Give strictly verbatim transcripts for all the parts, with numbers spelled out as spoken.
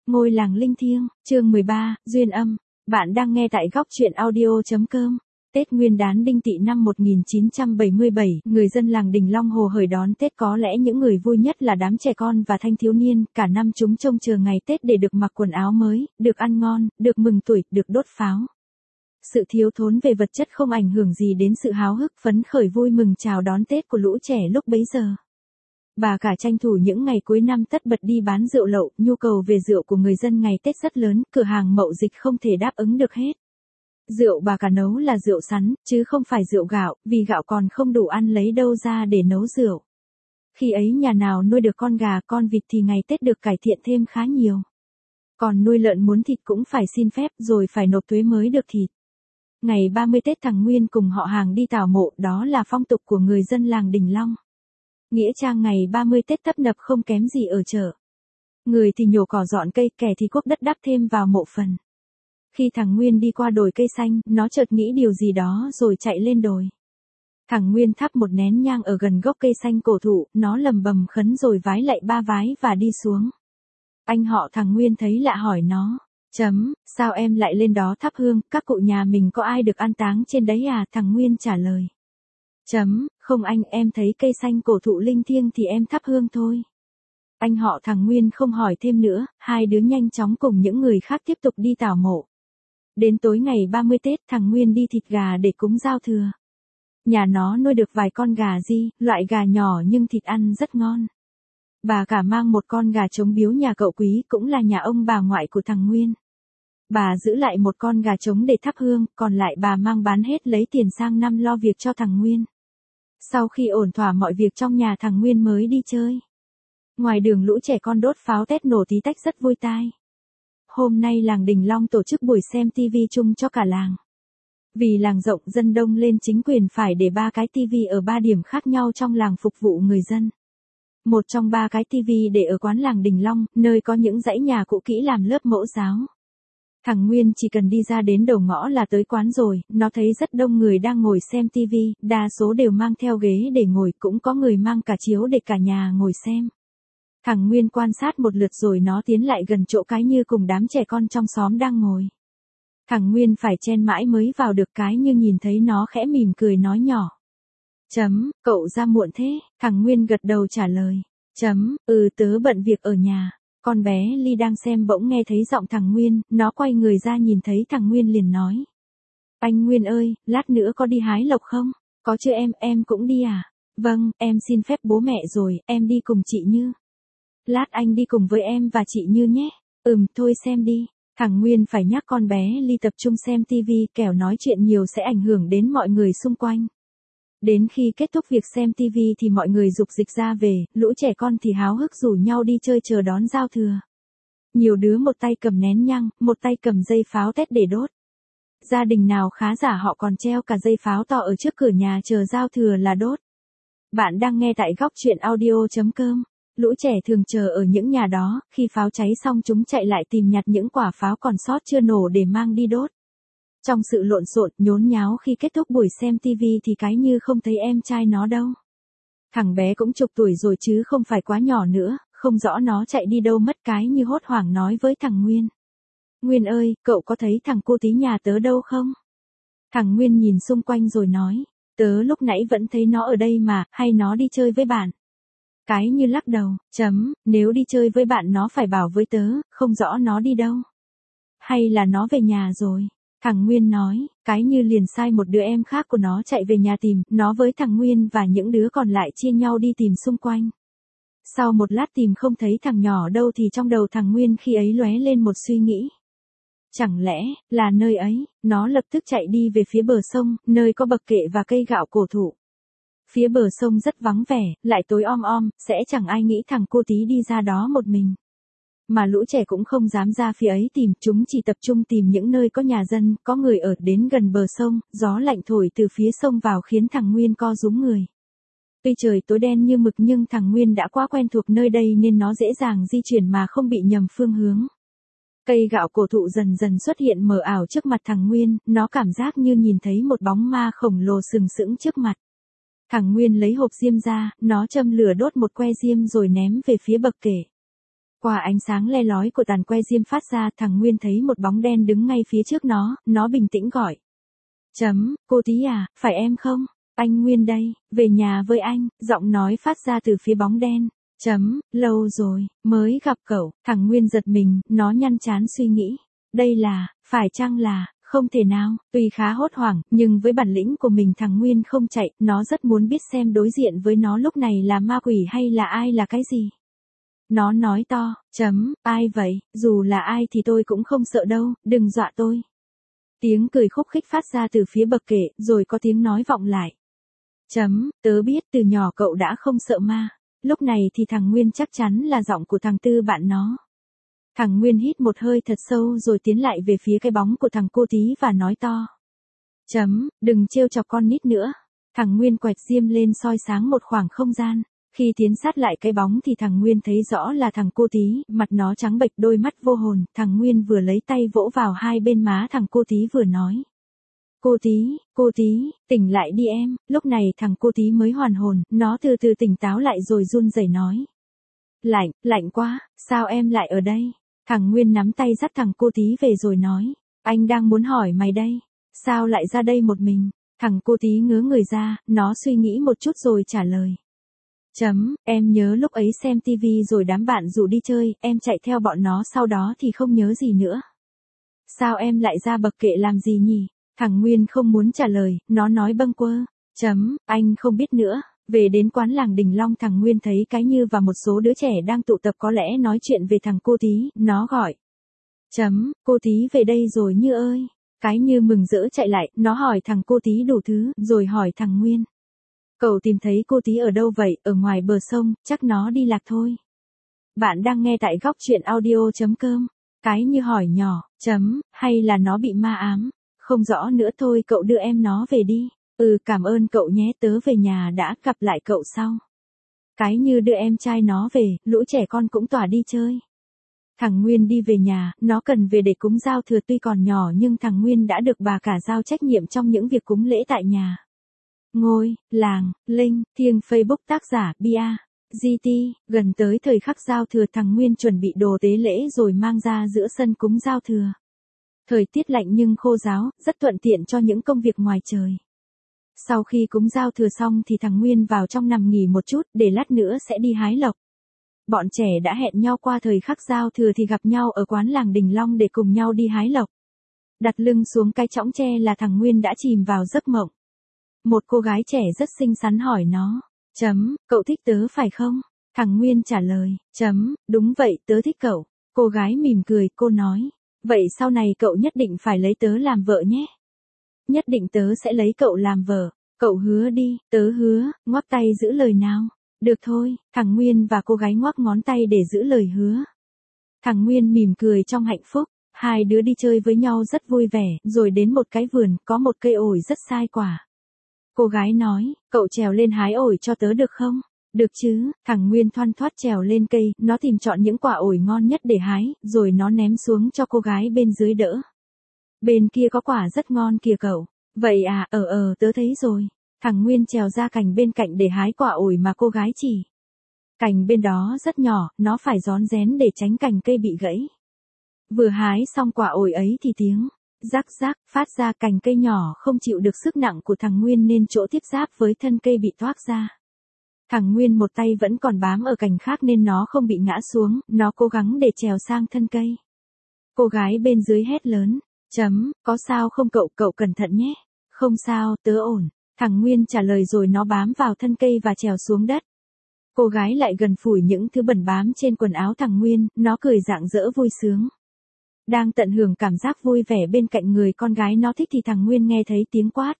Ngôi làng linh thiêng, chương mười ba, Duyên âm. Bạn đang nghe tại góc truyện audio.com. Tết Nguyên đán Đinh Tỵ năm một nghìn chín trăm bảy mươi bảy, người dân làng Đình Long hồ hởi đón Tết, có lẽ những người vui nhất là đám trẻ con và thanh thiếu niên, cả năm chúng trông chờ ngày Tết để được mặc quần áo mới, được ăn ngon, được mừng tuổi, được đốt pháo. Sự thiếu thốn về vật chất không ảnh hưởng gì đến sự háo hức phấn khởi vui mừng chào đón Tết của lũ trẻ lúc bấy giờ. Bà cả tranh thủ những ngày cuối năm tất bật đi bán rượu lậu, nhu cầu về rượu của người dân ngày Tết rất lớn, cửa hàng mậu dịch không thể đáp ứng được hết. Rượu bà cả nấu là rượu sắn, chứ không phải rượu gạo, vì gạo còn không đủ ăn lấy đâu ra để nấu rượu. Khi ấy nhà nào nuôi được con gà, con vịt thì ngày Tết được cải thiện thêm khá nhiều. Còn nuôi lợn muốn thịt cũng phải xin phép rồi phải nộp thuế mới được thịt. Ngày ba mươi Tết thằng Nguyên cùng họ hàng đi tảo mộ, đó là phong tục của người dân làng Đình Long. Nghĩa trang ngày ba mươi Tết tấp nập không kém gì ở chợ. Người thì nhổ cỏ dọn cây, kẻ thì cuốc đất đắp thêm vào mộ phần. Khi thằng Nguyên đi qua đồi cây xanh, nó chợt nghĩ điều gì đó rồi chạy lên đồi. Thằng Nguyên thắp một nén nhang ở gần gốc cây xanh cổ thụ, nó lầm bầm khấn rồi vái lạy ba vái và đi xuống. Anh họ thằng Nguyên thấy lạ hỏi nó, chấm, sao em lại lên đó thắp hương, các cụ nhà mình có ai được an táng trên đấy à? Thằng Nguyên trả lời. Chấm, không anh, em thấy cây xanh cổ thụ linh thiêng thì em thắp hương thôi. Anh họ thằng Nguyên không hỏi thêm nữa, hai đứa nhanh chóng cùng những người khác tiếp tục đi tảo mộ. Đến tối ngày ba mươi Tết, thằng Nguyên đi thịt gà để cúng giao thừa. Nhà nó nuôi được vài con gà di, loại gà nhỏ nhưng thịt ăn rất ngon. Bà cả mang một con gà trống biếu nhà cậu Quý, cũng là nhà ông bà ngoại của thằng Nguyên. Bà giữ lại một con gà trống để thắp hương, còn lại bà mang bán hết lấy tiền sang năm lo việc cho thằng Nguyên. Sau khi ổn thỏa mọi việc trong nhà, thằng Nguyên mới đi chơi. Ngoài đường lũ trẻ con đốt pháo Tết nổ tí tách rất vui tai. Hôm nay làng Đình Long tổ chức buổi xem tivi chung cho cả làng. Vì làng rộng dân đông lên, chính quyền phải để ba cái tivi ở ba điểm khác nhau trong làng phục vụ người dân. Một trong ba cái tivi để ở quán làng Đình Long, nơi có những dãy nhà cũ kỹ làm lớp mẫu giáo. Thằng Nguyên chỉ cần đi ra đến đầu ngõ là tới quán rồi, nó thấy rất đông người đang ngồi xem tivi, đa số đều mang theo ghế để ngồi, cũng có người mang cả chiếu để cả nhà ngồi xem. Thằng Nguyên quan sát một lượt rồi nó tiến lại gần chỗ cái Như cùng đám trẻ con trong xóm đang ngồi. Thằng Nguyên phải chen mãi mới vào được, cái Như nhìn thấy nó khẽ mỉm cười nói nhỏ. Chấm, cậu ra muộn thế? Thằng Nguyên gật đầu trả lời. Chấm, ừ tớ bận việc ở nhà. Con bé Ly đang xem bỗng nghe thấy giọng thằng Nguyên, nó quay người ra nhìn thấy thằng Nguyên liền nói. Anh Nguyên ơi, lát nữa có đi hái lộc không? Có chứ em, em cũng đi à? Vâng, em xin phép bố mẹ rồi, em đi cùng chị Như. Lát anh đi cùng với em và chị Như nhé. Ừm, thôi xem đi. Thằng Nguyên phải nhắc con bé Ly tập trung xem tivi, kẻo nói chuyện nhiều sẽ ảnh hưởng đến mọi người xung quanh. Đến khi kết thúc việc xem tivi thì mọi người rục dịch ra về, lũ trẻ con thì háo hức rủ nhau đi chơi chờ đón giao thừa. Nhiều đứa một tay cầm nén nhang, một tay cầm dây pháo Tết để đốt. Gia đình nào khá giả họ còn treo cả dây pháo to ở trước cửa nhà chờ giao thừa là đốt. Bạn đang nghe tại góc truyện audio.com. Lũ trẻ thường chờ ở những nhà đó, khi pháo cháy xong chúng chạy lại tìm nhặt những quả pháo còn sót chưa nổ để mang đi đốt. Trong sự lộn xộn, nhốn nháo khi kết thúc buổi xem tivi thì cái Như không thấy em trai nó đâu. Thằng bé cũng chục tuổi rồi chứ không phải quá nhỏ nữa, không rõ nó chạy đi đâu mất. Cái Như hốt hoảng nói với thằng Nguyên. Nguyên ơi, cậu có thấy thằng cô tí nhà tớ đâu không? Thằng Nguyên nhìn xung quanh rồi nói. Tớ lúc nãy vẫn thấy nó ở đây mà, hay nó đi chơi với bạn? Cái Như lắc đầu, chấm, nếu đi chơi với bạn nó phải bảo với tớ, không rõ nó đi đâu. Hay là nó về nhà rồi? Thằng Nguyên nói, cái Như liền sai một đứa em khác của nó chạy về nhà tìm, nó với thằng Nguyên và những đứa còn lại chia nhau đi tìm xung quanh. Sau một lát tìm không thấy thằng nhỏ đâu thì trong đầu thằng Nguyên khi ấy lóe lên một suy nghĩ. Chẳng lẽ, là nơi ấy? Nó lập tức chạy đi về phía bờ sông, nơi có bậc kệ và cây gạo cổ thụ. Phía bờ sông rất vắng vẻ, lại tối om om, sẽ chẳng ai nghĩ thằng cô tí đi ra đó một mình. Mà lũ trẻ cũng không dám ra phía ấy tìm, chúng chỉ tập trung tìm những nơi có nhà dân, có người ở. Đến gần bờ sông, gió lạnh thổi từ phía sông vào khiến thằng Nguyên co rúm người. Tuy trời tối đen như mực nhưng thằng Nguyên đã quá quen thuộc nơi đây nên nó dễ dàng di chuyển mà không bị nhầm phương hướng. Cây gạo cổ thụ dần dần xuất hiện mờ ảo trước mặt thằng Nguyên, nó cảm giác như nhìn thấy một bóng ma khổng lồ sừng sững trước mặt. Thằng Nguyên lấy hộp diêm ra, nó châm lửa đốt một que diêm rồi ném về phía bậc kệ. Qua ánh sáng le lói của tàn que diêm phát ra, thằng Nguyên thấy một bóng đen đứng ngay phía trước nó, nó bình tĩnh gọi. Chấm, cô tí à, phải em không? Anh Nguyên đây, về nhà với anh, giọng nói phát ra từ phía bóng đen. Chấm, lâu rồi, mới gặp cậu, thằng Nguyên giật mình, nó nhăn trán suy nghĩ. Đây là, phải chăng là, không thể nào, tuy khá hốt hoảng, nhưng với bản lĩnh của mình thằng Nguyên không chạy, nó rất muốn biết xem đối diện với nó lúc này là ma quỷ hay là ai là cái gì. Nó nói to, chấm, ai vậy, dù là ai thì tôi cũng không sợ đâu, đừng dọa tôi. Tiếng cười khúc khích phát ra từ phía bậc kệ, rồi có tiếng nói vọng lại. Chấm, tớ biết từ nhỏ cậu đã không sợ ma. Lúc này thì thằng Nguyên chắc chắn là giọng của thằng Tư bạn nó. Thằng Nguyên hít một hơi thật sâu rồi tiến lại về phía cái bóng của thằng cô tí và nói to. Chấm, đừng trêu chọc con nít nữa. Thằng Nguyên quẹt diêm lên soi sáng một khoảng không gian. Khi tiến sát lại cái bóng thì thằng Nguyên thấy rõ là thằng cô tí, mặt nó trắng bệch đôi mắt vô hồn. Thằng Nguyên vừa lấy tay vỗ vào hai bên má thằng cô tí vừa nói. Cô tí, cô tí, tỉnh lại đi em. Lúc này thằng cô tí mới hoàn hồn, nó từ từ tỉnh táo lại rồi run rẩy nói. Lạnh, lạnh quá, sao em lại ở đây? Thằng Nguyên nắm tay dắt thằng cô tí về rồi nói. Anh đang muốn hỏi mày đây, sao lại ra đây một mình? Thằng cô tí ngớ người ra, nó suy nghĩ một chút rồi trả lời. Chấm, em nhớ lúc ấy xem tivi rồi đám bạn rủ đi chơi, em chạy theo bọn nó sau đó thì không nhớ gì nữa. Sao em lại ra bậc kệ làm gì nhỉ? Thằng Nguyên không muốn trả lời, nó nói bâng quơ. Chấm, anh không biết nữa. Về đến quán làng Đình Long thằng Nguyên thấy cái Như và một số đứa trẻ đang tụ tập có lẽ nói chuyện về thằng cô tí, nó gọi. Chấm, cô tí về đây rồi Như ơi. Cái Như mừng rỡ chạy lại, nó hỏi thằng cô tí đủ thứ, rồi hỏi thằng Nguyên. Cậu tìm thấy cô tí ở đâu vậy, ở ngoài bờ sông, chắc nó đi lạc thôi. Bạn đang nghe tại góc truyện audio.com. Cái Như hỏi nhỏ, chấm, hay là nó bị ma ám? Không rõ nữa thôi cậu đưa em nó về đi. Ừ cảm ơn cậu nhé tớ về nhà đã gặp lại cậu sau. Cái Như đưa em trai nó về, lũ trẻ con cũng tỏa đi chơi. Thằng Nguyên đi về nhà, nó cần về để cúng giao thừa tuy còn nhỏ nhưng thằng Nguyên đã được bà cả giao trách nhiệm trong những việc cúng lễ tại nhà. Ngôi, làng, linh, thiêng Facebook tác giả Bia, giê tê, gần tới thời khắc giao thừa thằng Nguyên chuẩn bị đồ tế lễ rồi mang ra giữa sân cúng giao thừa. Thời tiết lạnh nhưng khô ráo, rất thuận tiện cho những công việc ngoài trời. Sau khi cúng giao thừa xong thì thằng Nguyên vào trong nằm nghỉ một chút để lát nữa sẽ đi hái lộc. Bọn trẻ đã hẹn nhau qua thời khắc giao thừa thì gặp nhau ở quán làng Đình Long để cùng nhau đi hái lộc. Đặt lưng xuống cái chõng tre là thằng Nguyên đã chìm vào giấc mộng. Một cô gái trẻ rất xinh xắn hỏi nó. Chấm, cậu thích tớ phải không? Thằng Nguyên trả lời. Chấm, đúng vậy tớ thích cậu. Cô gái mỉm cười, cô nói. Vậy sau này cậu nhất định phải lấy tớ làm vợ nhé. Nhất định tớ sẽ lấy cậu làm vợ. Cậu hứa đi, tớ hứa, ngoắc tay giữ lời nào. Được thôi, thằng Nguyên và cô gái ngoắc ngón tay để giữ lời hứa. Thằng Nguyên mỉm cười trong hạnh phúc. Hai đứa đi chơi với nhau rất vui vẻ, rồi đến một cái vườn, có một cây ổi rất sai quả. Cô gái nói, cậu trèo lên hái ổi cho tớ được không? Được chứ, thằng Nguyên thoăn thoắt trèo lên cây, nó tìm chọn những quả ổi ngon nhất để hái, rồi nó ném xuống cho cô gái bên dưới đỡ. Bên kia có quả rất ngon kìa cậu. Vậy à, ờ ờ tớ thấy rồi. Thằng Nguyên trèo ra cành bên cạnh để hái quả ổi mà cô gái chỉ. Cành bên đó rất nhỏ, nó phải rón rén để tránh cành cây bị gãy. Vừa hái xong quả ổi ấy thì tiếng rắc rắc phát ra, cành cây nhỏ không chịu được sức nặng của thằng Nguyên nên chỗ tiếp giáp với thân cây bị toác ra. Thằng Nguyên một tay vẫn còn bám ở cành khác nên nó không bị ngã xuống, nó cố gắng để trèo sang thân cây. Cô gái bên dưới hét lớn. Chấm, có sao không cậu, cậu cẩn thận nhé. Không sao, tớ ổn. Thằng Nguyên trả lời rồi nó bám vào thân cây và trèo xuống đất. Cô gái lại gần phủi những thứ bẩn bám trên quần áo thằng Nguyên, nó cười rạng rỡ vui sướng. Đang tận hưởng cảm giác vui vẻ bên cạnh người con gái nó thích thì thằng Nguyên nghe thấy tiếng quát.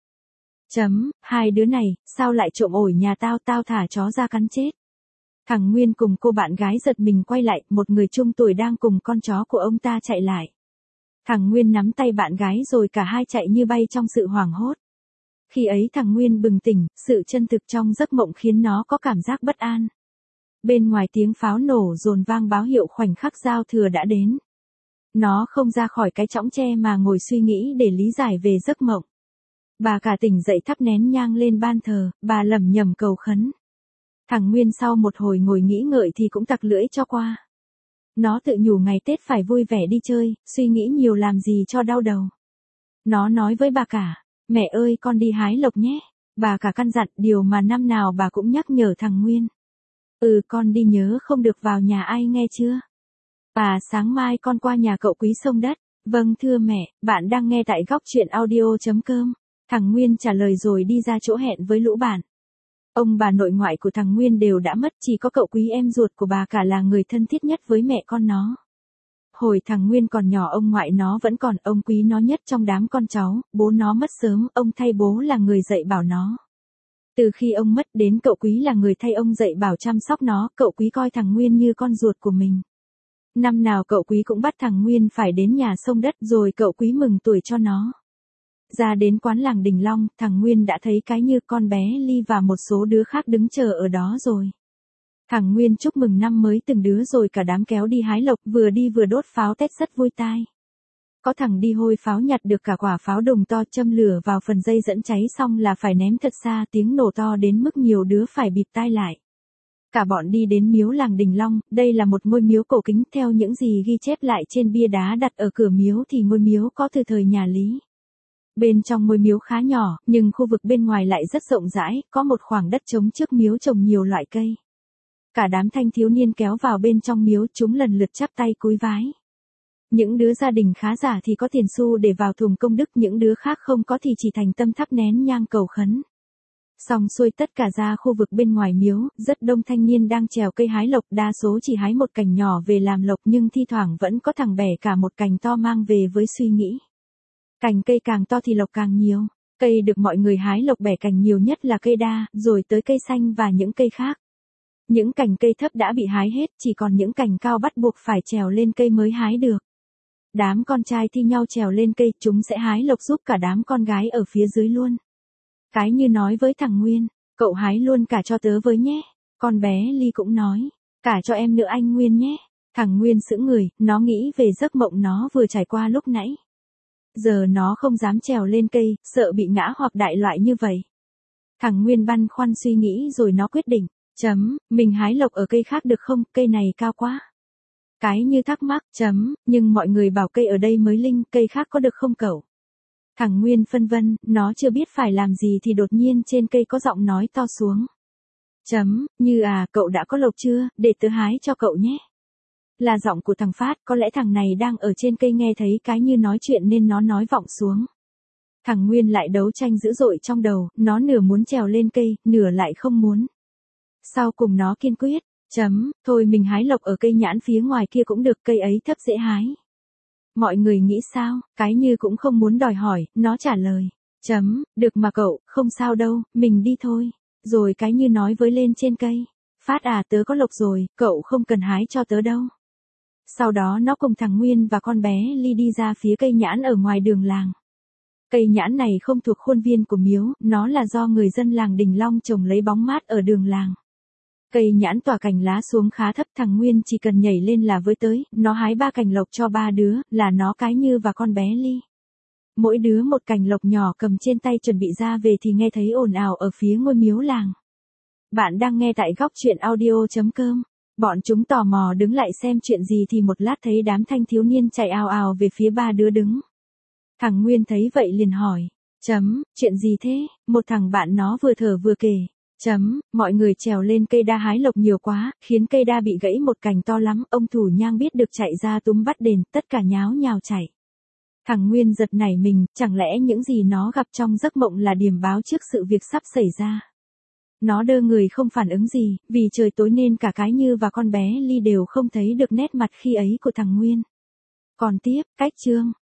Chấm, hai đứa này, sao lại trộm ổi nhà tao, tao thả chó ra cắn chết. Thằng Nguyên cùng cô bạn gái giật mình quay lại, một người trung tuổi đang cùng con chó của ông ta chạy lại. Thằng Nguyên nắm tay bạn gái rồi cả hai chạy như bay trong sự hoảng hốt. Khi ấy thằng Nguyên bừng tỉnh, sự chân thực trong giấc mộng khiến nó có cảm giác bất an. Bên ngoài tiếng pháo nổ dồn vang báo hiệu khoảnh khắc giao thừa đã đến. Nó không ra khỏi cái chõng tre mà ngồi suy nghĩ để lý giải về giấc mộng. Bà cả tỉnh dậy thắp nén nhang lên ban thờ, bà lẩm nhẩm cầu khấn. Thằng Nguyên sau một hồi ngồi nghĩ ngợi thì cũng tặc lưỡi cho qua. Nó tự nhủ ngày Tết phải vui vẻ đi chơi, suy nghĩ nhiều làm gì cho đau đầu. Nó nói với bà cả, mẹ ơi con đi hái lộc nhé. Bà cả căn dặn điều mà năm nào bà cũng nhắc nhở thằng Nguyên. Ừ con đi nhớ không được vào nhà ai nghe chưa? À sáng mai con qua nhà cậu Quý xông đất. Vâng thưa mẹ, bạn đang nghe tại góc chuyện audio.com. Thằng Nguyên trả lời rồi đi ra chỗ hẹn với lũ bạn. Ông bà nội ngoại của thằng Nguyên đều đã mất, chỉ có cậu Quý em ruột của bà cả là người thân thiết nhất với mẹ con nó. Hồi thằng Nguyên còn nhỏ ông ngoại nó vẫn còn, ông quý nó nhất trong đám con cháu, bố nó mất sớm, ông thay bố là người dạy bảo nó. Từ khi ông mất đến cậu Quý là người thay ông dạy bảo chăm sóc nó, cậu Quý coi thằng Nguyên như con ruột của mình. Năm nào cậu Quý cũng bắt thằng Nguyên phải đến nhà xông đất rồi cậu Quý mừng tuổi cho nó. Ra đến quán làng Đình Long, thằng Nguyên đã thấy cái Như, con bé Ly và một số đứa khác đứng chờ ở đó rồi. Thằng Nguyên chúc mừng năm mới từng đứa rồi cả đám kéo đi hái lộc, vừa đi vừa đốt pháo Tết rất vui tai. Có thằng đi hôi pháo nhặt được cả quả pháo đồng to, châm lửa vào phần dây dẫn cháy xong là phải ném thật xa, tiếng nổ to đến mức nhiều đứa phải bịt tai lại. Cả bọn đi đến miếu làng Đình Long, đây là một ngôi miếu cổ kính, theo những gì ghi chép lại trên bia đá đặt ở cửa miếu thì ngôi miếu có từ thời nhà Lý. Bên trong ngôi miếu khá nhỏ, nhưng khu vực bên ngoài lại rất rộng rãi, có một khoảng đất trống trước miếu trồng nhiều loại cây. Cả đám thanh thiếu niên kéo vào bên trong miếu, chúng lần lượt chắp tay cúi vái. Những đứa gia đình khá giả thì có tiền xu để vào thùng công đức, những đứa khác không có thì chỉ thành tâm thắp nén nhang cầu khấn. Xong xuôi tất cả ra khu vực bên ngoài miếu, rất đông thanh niên đang trèo cây hái lộc, đa số chỉ hái một cành nhỏ về làm lộc nhưng thi thoảng vẫn có thằng bẻ cả một cành to mang về với suy nghĩ. Cành cây càng to thì lộc càng nhiều. Cây được mọi người hái lộc bẻ cành nhiều nhất là cây đa, rồi tới cây xanh và những cây khác. Những cành cây thấp đã bị hái hết, chỉ còn những cành cao bắt buộc phải trèo lên cây mới hái được. Đám con trai thi nhau trèo lên cây, chúng sẽ hái lộc giúp cả đám con gái ở phía dưới luôn. Cái Như nói với thằng Nguyên, cậu hái luôn cả cho tớ với nhé. Con bé Ly cũng nói, cả cho em nữa anh Nguyên nhé. Thằng Nguyên sững người, nó nghĩ về giấc mộng nó vừa trải qua lúc nãy. Giờ nó không dám trèo lên cây, sợ bị ngã hoặc đại loại như vậy. Thằng Nguyên băn khoăn suy nghĩ rồi nó quyết định, chấm, mình hái lộc ở cây khác được không, cây này cao quá. Cái Như thắc mắc, chấm, nhưng mọi người bảo cây ở đây mới linh, cây khác có được không cậu? Thằng Nguyên phân vân, nó chưa biết phải làm gì thì đột nhiên trên cây có giọng nói to xuống. Chấm, Như à, cậu đã có lộc chưa, để tớ hái cho cậu nhé. Là giọng của thằng Phát, có lẽ thằng này đang ở trên cây nghe thấy cái Như nói chuyện nên nó nói vọng xuống. Thằng Nguyên lại đấu tranh dữ dội trong đầu, nó nửa muốn trèo lên cây, nửa lại không muốn. Sau cùng nó kiên quyết, chấm, thôi mình hái lộc ở cây nhãn phía ngoài kia cũng được, cây ấy thấp dễ hái. Mọi người nghĩ sao? Cái Như cũng không muốn đòi hỏi, nó trả lời, chấm, được mà cậu, không sao đâu, mình đi thôi. Rồi cái Như nói với lên trên cây, Phát à, tớ có lộc rồi, cậu không cần hái cho tớ đâu. Sau đó nó cùng thằng Nguyên và con bé Ly đi ra phía cây nhãn ở ngoài đường làng. Cây nhãn này không thuộc khuôn viên của miếu, nó là do người dân làng Đình Long trồng lấy bóng mát ở đường làng. Cây nhãn tỏa cành lá xuống khá thấp, thằng Nguyên chỉ cần nhảy lên là với tới, nó hái ba cành lộc cho ba đứa, là nó, cái Như và con bé Ly. Mỗi đứa một cành lộc nhỏ cầm trên tay chuẩn bị ra về thì nghe thấy ồn ào ở phía ngôi miếu làng. Bạn đang nghe tại góc chuyện audio.com. Bọn chúng tò mò đứng lại xem chuyện gì thì một lát thấy đám thanh thiếu niên chạy ào ào về phía ba đứa đứng. Thằng Nguyên thấy vậy liền hỏi, chấm, chuyện gì thế? Một thằng bạn nó vừa thở vừa kể, chấm, mọi người trèo lên cây đa hái lộc nhiều quá, khiến cây đa bị gãy một cành to lắm, ông thủ nhang biết được chạy ra túm bắt đền, tất cả nháo nhào chạy. Thằng Nguyên giật nảy mình, chẳng lẽ những gì nó gặp trong giấc mộng là điềm báo trước sự việc sắp xảy ra. Nó đơ người không phản ứng gì, vì trời tối nên cả cái Như và con bé Ly đều không thấy được nét mặt khi ấy của thằng Nguyên. Còn tiếp, cách chương.